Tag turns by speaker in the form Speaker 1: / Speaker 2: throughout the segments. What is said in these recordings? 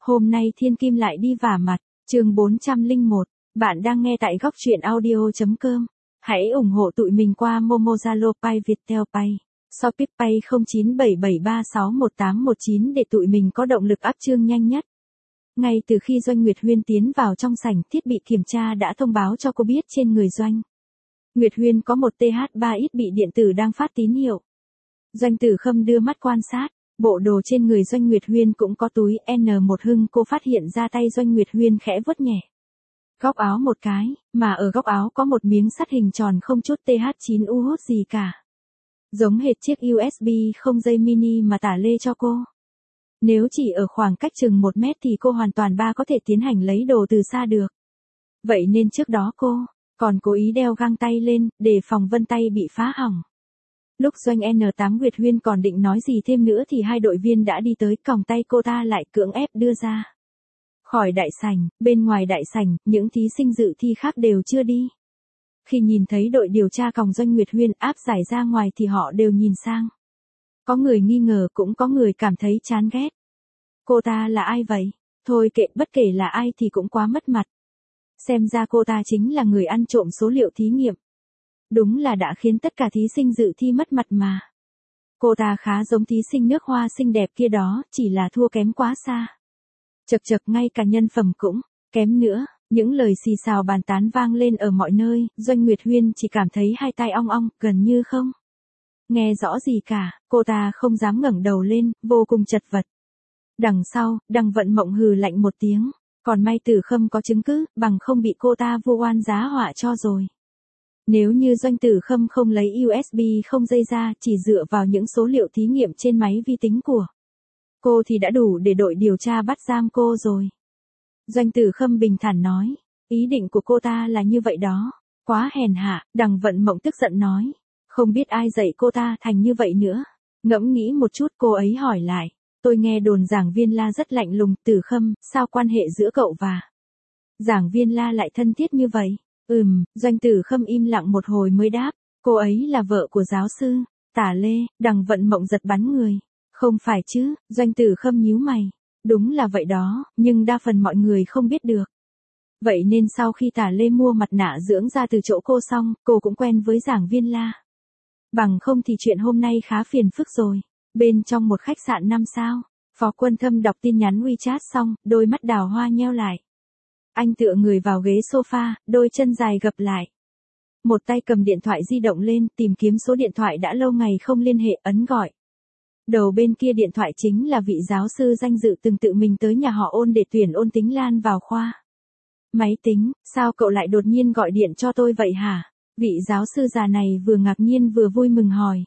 Speaker 1: Hôm nay Thiên Kim lại đi vả mặt, chương 401, bạn đang nghe tại góc truyện audio.com. Hãy ủng hộ tụi mình qua Momo, Zalo, Pay, Viettel Pay, Shopee Pay 0977361819 để tụi mình có động lực up chương nhanh nhất. Ngay từ khi Doanh Nguyệt Huyên tiến vào trong sảnh, thiết bị kiểm tra đã thông báo cho cô biết trên người Doanh Nguyệt Huyên có một TH3X bị điện tử đang phát tín hiệu. Doanh Tử Khâm đưa mắt quan sát, bộ đồ trên người Doanh Nguyệt Huyên cũng có túi N1 Hưng. Cô phát hiện ra tay Doanh Nguyệt Huyên khẽ vuốt nhẹ góc áo một cái, mà ở góc áo có một miếng sắt hình tròn không chút TH9U hút gì cả. Giống hệt chiếc USB không dây mini mà tả lê cho cô. Nếu chỉ ở khoảng cách chừng 1 mét thì cô hoàn toàn có thể tiến hành lấy đồ từ xa được. Vậy nên trước đó cô còn cố ý đeo găng tay lên, để phòng vân tay bị phá hỏng. Lúc Doanh N8 Nguyệt Huyên còn định nói gì thêm nữa thì hai đội viên đã đi tới, còng tay cô ta lại cưỡng ép đưa ra khỏi đại sảnh. Bên ngoài đại sảnh, những thí sinh dự thi khác đều chưa đi. Khi nhìn thấy đội điều tra còng Doanh Nguyệt Huyên áp giải ra ngoài thì họ đều nhìn sang. Có người nghi ngờ, cũng có người cảm thấy chán ghét. Cô ta là ai vậy? Thôi kệ, bất kể là ai thì cũng quá mất mặt. Xem ra cô ta chính là người ăn trộm số liệu thí nghiệm. Đúng là đã khiến tất cả thí sinh dự thi mất mặt mà. Cô ta khá giống thí sinh nước Hoa xinh đẹp kia đó, chỉ là thua kém quá xa. Chật chật, ngay cả nhân phẩm cũng kém nữa. Những lời xì xào bàn tán vang lên ở mọi nơi. Doanh Nguyệt Huyên chỉ cảm thấy hai tai ong ong, gần như không nghe rõ gì cả. Cô ta không dám ngẩng đầu lên, vô cùng chật vật. Đằng sau, Đằng Vận Mộng hừ lạnh một tiếng. Còn may Tử Khâm có chứng cứ, bằng không bị cô ta vu oan giá họa cho rồi. Nếu như Doanh Tử Khâm không lấy USB không dây ra, chỉ dựa vào những số liệu thí nghiệm trên máy vi tính của cô thì đã đủ để đội điều tra bắt giam cô rồi. Doanh Tử Khâm bình thản nói, ý định của cô ta là như vậy đó. Quá hèn hạ. Đằng Vận Mộng tức giận nói, không biết ai dạy cô ta thành như vậy nữa. Ngẫm nghĩ một chút, cô ấy hỏi lại, tôi nghe đồn giảng viên La rất lạnh lùng. Tử Khâm, sao quan hệ giữa cậu và giảng viên La lại thân thiết như vậy? Doanh Tử Khâm im lặng một hồi mới đáp, cô ấy là vợ của giáo sư Tả Lê. Đằng Vận Mộng giật bắn người, không phải chứ? Doanh Tử Khâm nhíu mày, đúng là vậy đó, nhưng đa phần mọi người không biết được. Vậy nên sau khi Tả Lê mua mặt nạ dưỡng da từ chỗ cô xong, cô cũng quen với giảng viên La. Bằng không thì chuyện hôm nay khá phiền phức rồi. Bên trong một khách sạn 5 sao, Phó Quân Thâm đọc tin nhắn WeChat xong, đôi mắt đào hoa nheo lại. Anh tựa người vào ghế sofa, đôi chân dài gập lại. Một tay cầm điện thoại di động lên, tìm kiếm số điện thoại đã lâu ngày không liên hệ, ấn gọi. Đầu bên kia điện thoại chính là vị giáo sư danh dự từng tự mình tới nhà họ Ôn để tuyển Ôn Tính Lan vào khoa máy tính. Sao cậu lại đột nhiên gọi điện cho tôi vậy hả? Vị giáo sư già này vừa ngạc nhiên vừa vui mừng hỏi.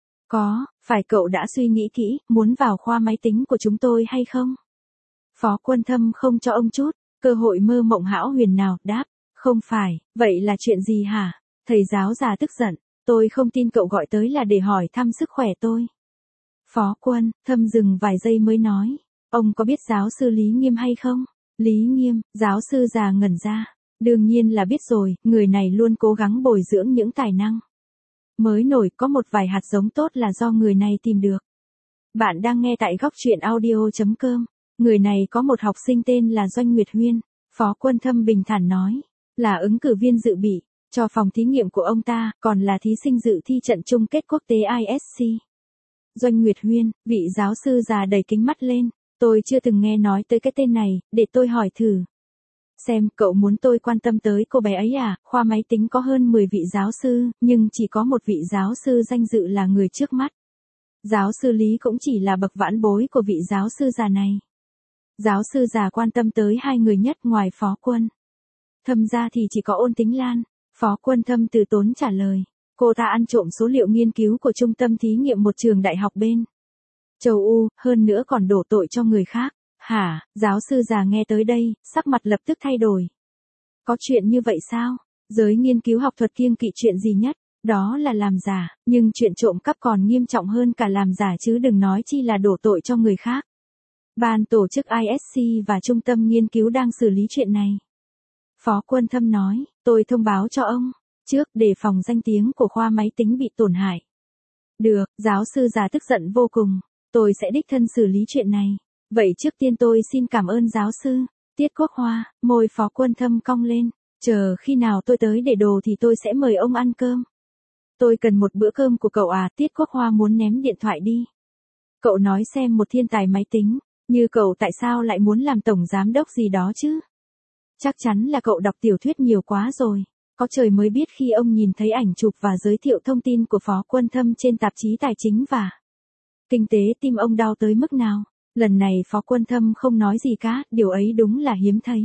Speaker 1: Phải cậu đã suy nghĩ kỹ, muốn vào khoa máy tính của chúng tôi hay không? Phó Quân Thâm không cho ông chút cơ hội mơ mộng hão huyền nào, đáp, không phải. Vậy là chuyện gì hả? Thầy giáo già tức giận, tôi không tin cậu gọi tới là để hỏi thăm sức khỏe tôi. Phó Quân Thâm dừng vài giây mới nói, ông có biết giáo sư Lý Nghiêm hay không? Lý Nghiêm? Giáo sư già ngẩn ra. Đương nhiên là biết rồi, người này luôn cố gắng bồi dưỡng những tài năng mới nổi, có một vài hạt giống tốt là do người này tìm được. Bạn đang nghe tại góc truyện audio.com. Người này có một học sinh tên là Doanh Nguyệt Huyên. Phó Quân Thâm bình thản nói, là ứng cử viên dự bị cho phòng thí nghiệm của ông ta, còn là thí sinh dự thi trận chung kết quốc tế ISC. Doanh Nguyệt Huyên? Vị giáo sư già đầy kính mắt lên, tôi chưa từng nghe nói tới cái tên này, để tôi hỏi thử xem, cậu muốn tôi quan tâm tới cô bé ấy à? Khoa máy tính có hơn 10 vị giáo sư, nhưng chỉ có một vị giáo sư danh dự là người trước mắt. Giáo sư Lý cũng chỉ là bậc vãn bối của vị giáo sư già này. Giáo sư già quan tâm tới hai người nhất ngoài Phó Quân Thâm ra thì chỉ có Ôn Tính Lan. Phó Quân Thâm từ tốn trả lời, cô ta ăn trộm số liệu nghiên cứu của trung tâm thí nghiệm một trường đại học bên châu U, hơn nữa còn đổ tội cho người khác. Hả? Giáo sư già nghe tới đây, sắc mặt lập tức thay đổi. Có chuyện như vậy sao? Giới nghiên cứu học thuật kiêng kỵ chuyện gì nhất? Đó là làm giả, nhưng chuyện trộm cắp còn nghiêm trọng hơn cả làm giả chứ đừng nói chi là đổ tội cho người khác. Ban tổ chức ISC và trung tâm nghiên cứu đang xử lý chuyện này. Phó Quân Thâm nói, tôi thông báo cho ông trước, để phòng danh tiếng của khoa máy tính bị tổn hại. Được, giáo sư già tức giận vô cùng, tôi sẽ đích thân xử lý chuyện này. Vậy trước tiên tôi xin cảm ơn giáo sư. Tiết Quốc Hoa, môi Phó Quân Thâm cong lên. Chờ khi nào tôi tới để đồ thì tôi sẽ mời ông ăn cơm. Tôi cần một bữa cơm của cậu à, Tiết Quốc Hoa muốn ném điện thoại đi. Cậu nói xem một thiên tài máy tính, như cậu tại sao lại muốn làm tổng giám đốc gì đó chứ? Chắc chắn là cậu đọc tiểu thuyết nhiều quá rồi. Có trời mới biết khi ông nhìn thấy ảnh chụp và giới thiệu thông tin của Phó Quân Thâm trên tạp chí Tài chính và Kinh tế, tim ông đau tới mức nào. Lần này Phó Quân Thâm không nói gì cả, điều ấy đúng là hiếm thấy.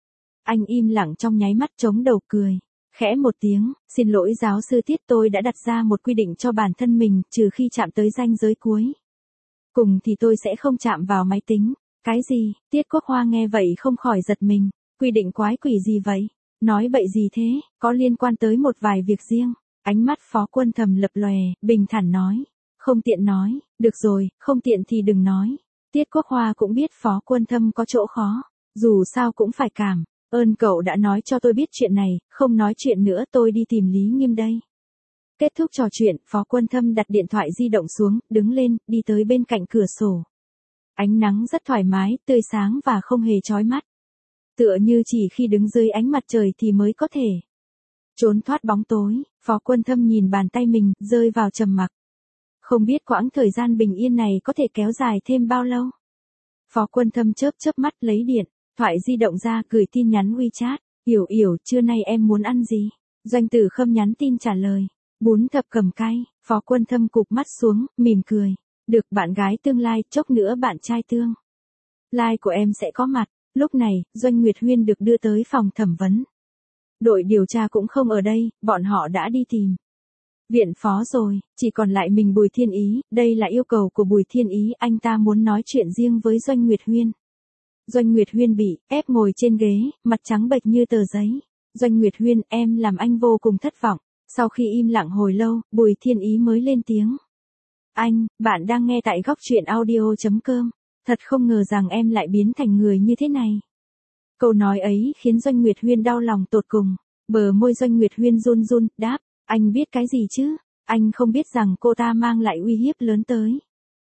Speaker 1: Anh im lặng trong nháy mắt, chống đầu cười. Khẽ một tiếng, xin lỗi giáo sư Tiết, tôi đã đặt ra một quy định cho bản thân mình, trừ khi chạm tới ranh giới cuối cùng thì tôi sẽ không chạm vào máy tính. Cái gì? Tiết Quốc Hoa nghe vậy không khỏi giật mình. Quy định quái quỷ gì vậy? Nói bậy gì thế? Có liên quan tới một vài việc riêng. Ánh mắt Phó Quân Thâm lập lòe, bình thản nói. Không tiện nói. Được rồi, không tiện thì đừng nói. Tiết Quốc Hoa cũng biết Phó Quân Thâm có chỗ khó. Dù sao cũng phải cảm ơn cậu đã nói cho tôi biết chuyện này, không nói chuyện nữa tôi đi tìm Lý Nghiêm đây. Kết thúc trò chuyện, Phó Quân Thâm đặt điện thoại di động xuống, đứng lên, đi tới bên cạnh cửa sổ. Ánh nắng rất thoải mái, tươi sáng và không hề chói mắt. Tựa như chỉ khi đứng dưới ánh mặt trời thì mới có thể trốn thoát bóng tối. Phó Quân Thâm nhìn bàn tay mình, rơi vào trầm mặc. Không biết quãng thời gian bình yên này có thể kéo dài thêm bao lâu. Phó Quân Thâm chớp chớp mắt lấy điện thoại di động ra, gửi tin nhắn WeChat. Yểu Yểu, trưa nay em muốn ăn gì? Doanh Tử Khâm nhắn tin trả lời. Bún thập cẩm cay. Phó Quân Thâm cụp mắt xuống, mỉm cười. Được, bạn gái tương lai, chốc nữa bạn trai tương lai của em sẽ có mặt. Lúc này, Doanh Nguyệt Huyên được đưa tới phòng thẩm vấn. Đội điều tra cũng không ở đây, bọn họ đã đi tìm viện phó rồi, chỉ còn lại mình Bùi Thiên Ý. Đây là yêu cầu của Bùi Thiên Ý, anh ta muốn nói chuyện riêng với Doanh Nguyệt Huyên. Doanh Nguyệt Huyên bị ép ngồi trên ghế, mặt trắng bệch như tờ giấy. Doanh Nguyệt Huyên, em làm anh vô cùng thất vọng. Sau khi im lặng hồi lâu, Bùi Thiên Ý mới lên tiếng. Anh, bạn đang nghe tại góc truyện audio.com. Thật không ngờ rằng em lại biến thành người như thế này. Câu nói ấy khiến Doanh Nguyệt Huyên đau lòng tột cùng. Bờ môi Doanh Nguyệt Huyên run run, đáp. Anh biết cái gì chứ? Anh không biết rằng cô ta mang lại uy hiếp lớn tới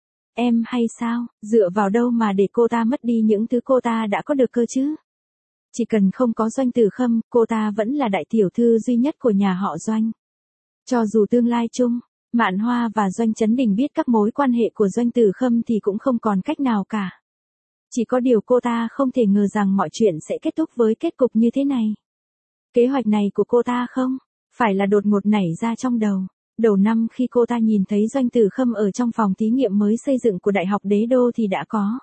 Speaker 1: em hay sao? Dựa vào đâu mà để cô ta mất đi những thứ cô ta đã có được cơ chứ? Chỉ cần không có Doanh Tử Khâm, cô ta vẫn là đại tiểu thư duy nhất của nhà họ Doanh. Cho dù tương lai chung, Mạn Hoa và Doanh Chấn Đình biết các mối quan hệ của Doanh Tử Khâm thì cũng không còn cách nào cả. Chỉ có điều cô ta không thể ngờ rằng mọi chuyện sẽ kết thúc với kết cục như thế này. Kế hoạch này của cô ta không phải là đột ngột nảy ra trong đầu. Đầu năm khi cô ta nhìn thấy Doanh Tử Khâm ở trong phòng thí nghiệm mới xây dựng của Đại học Đế Đô thì đã có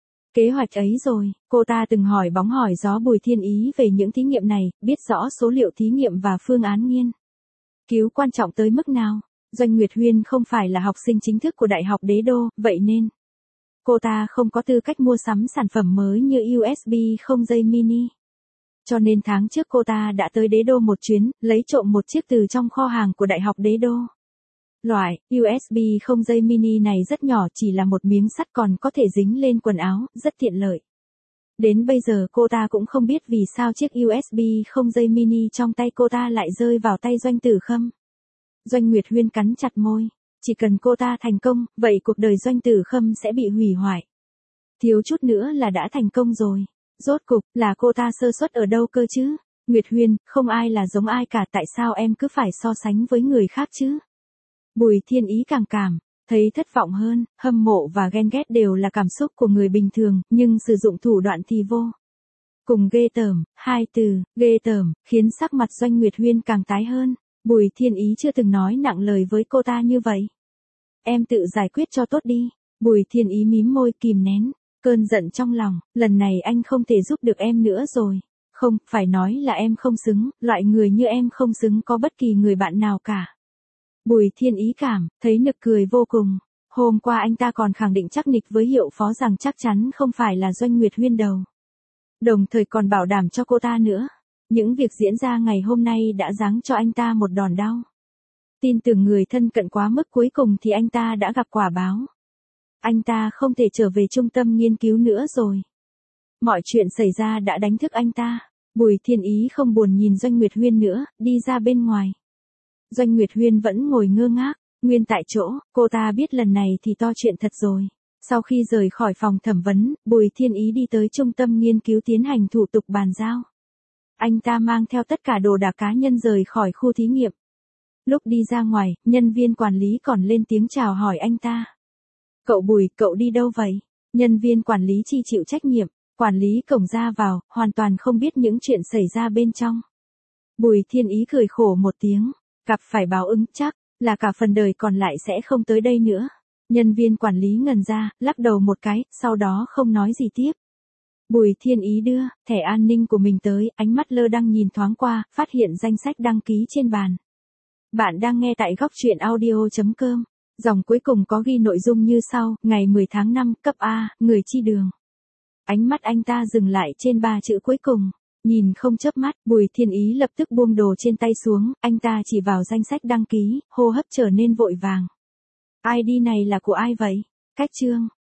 Speaker 1: kế hoạch ấy rồi. Cô ta từng hỏi bóng hỏi gió Bùi Thiên Ý về những thí nghiệm này, biết rõ số liệu thí nghiệm và phương án nghiên cứu quan trọng tới mức nào. Doanh Nguyệt Huyên không phải là học sinh chính thức của Đại học Đế Đô, vậy nên cô ta không có tư cách mua sắm sản phẩm mới như USB không dây mini. Cho nên tháng trước cô ta đã tới Đế Đô một chuyến, lấy trộm một chiếc từ trong kho hàng của Đại học Đế Đô. Loại USB không dây mini này rất nhỏ, chỉ là một miếng sắt còn có thể dính lên quần áo, rất tiện lợi. Đến bây giờ cô ta cũng không biết vì sao chiếc USB không dây mini trong tay cô ta lại rơi vào tay Doanh Tử Khâm. Doanh Nguyệt Huyên cắn chặt môi. Chỉ cần cô ta thành công, vậy cuộc đời Doanh Tử Khâm sẽ bị hủy hoại. Thiếu chút nữa là đã thành công rồi. Rốt cục, là cô ta sơ suất ở đâu cơ chứ? Nguyệt Huyên, không ai là giống ai cả, tại sao em cứ phải so sánh với người khác chứ? Bùi Thiên Ý càng cảm thấy thất vọng hơn, hâm mộ và ghen ghét đều là cảm xúc của người bình thường, nhưng sử dụng thủ đoạn thì vô cùng ghê tởm. Hai từ, ghê tởm, khiến sắc mặt Doanh Nguyệt Huyên càng tái hơn. Bùi Thiên Ý chưa từng nói nặng lời với cô ta như vậy. Em tự giải quyết cho tốt đi. Bùi Thiên Ý mím môi kìm nén cơn giận trong lòng, lần này anh không thể giúp được em nữa rồi. Không, phải nói là em không xứng, loại người như em không xứng có bất kỳ người bạn nào cả. Bùi Thiên Ý cảm thấy nực cười vô cùng. Hôm qua anh ta còn khẳng định chắc nịch với hiệu phó rằng chắc chắn không phải là Doanh Nguyệt Huyên đầu. Đồng thời còn bảo đảm cho cô ta nữa. Những việc diễn ra ngày hôm nay đã giáng cho anh ta một đòn đau. Tin tưởng người thân cận quá mức, cuối cùng thì anh ta đã gặp quả báo. Anh ta không thể trở về trung tâm nghiên cứu nữa rồi. Mọi chuyện xảy ra đã đánh thức anh ta. Bùi Thiên Ý không buồn nhìn Doanh Nguyệt Huyên nữa, đi ra bên ngoài. Doanh Nguyệt Huyên vẫn ngồi ngơ ngác, nguyên tại chỗ, cô ta biết lần này thì to chuyện thật rồi. Sau khi rời khỏi phòng thẩm vấn, Bùi Thiên Ý đi tới trung tâm nghiên cứu tiến hành thủ tục bàn giao. Anh ta mang theo tất cả đồ đạc cá nhân rời khỏi khu thí nghiệm. Lúc đi ra ngoài, nhân viên quản lý còn lên tiếng chào hỏi anh ta. Cậu Bùi, cậu đi đâu vậy? Nhân viên quản lý chi chịu trách nhiệm, quản lý cổng ra vào, hoàn toàn không biết những chuyện xảy ra bên trong. Bùi Thiên Ý cười khổ một tiếng, gặp phải báo ứng chắc là cả phần đời còn lại sẽ không tới đây nữa. Nhân viên quản lý ngẩn ra, lắc đầu một cái, sau đó không nói gì tiếp. Bùi Thiên Ý đưa thẻ an ninh của mình tới, ánh mắt lơ đãng nhìn thoáng qua, phát hiện danh sách đăng ký trên bàn. Bạn đang nghe tại góc truyện audio.com. Dòng cuối cùng có ghi nội dung như sau: ngày 10 tháng 5, cấp A, người chi đường. Ánh mắt anh ta dừng lại trên 3 chữ cuối cùng. Nhìn không chớp mắt, Bùi Thiên Ý lập tức buông đồ trên tay xuống, anh ta chỉ vào danh sách đăng ký, hô hấp trở nên vội vàng. ID này là của ai vậy? Cách chương.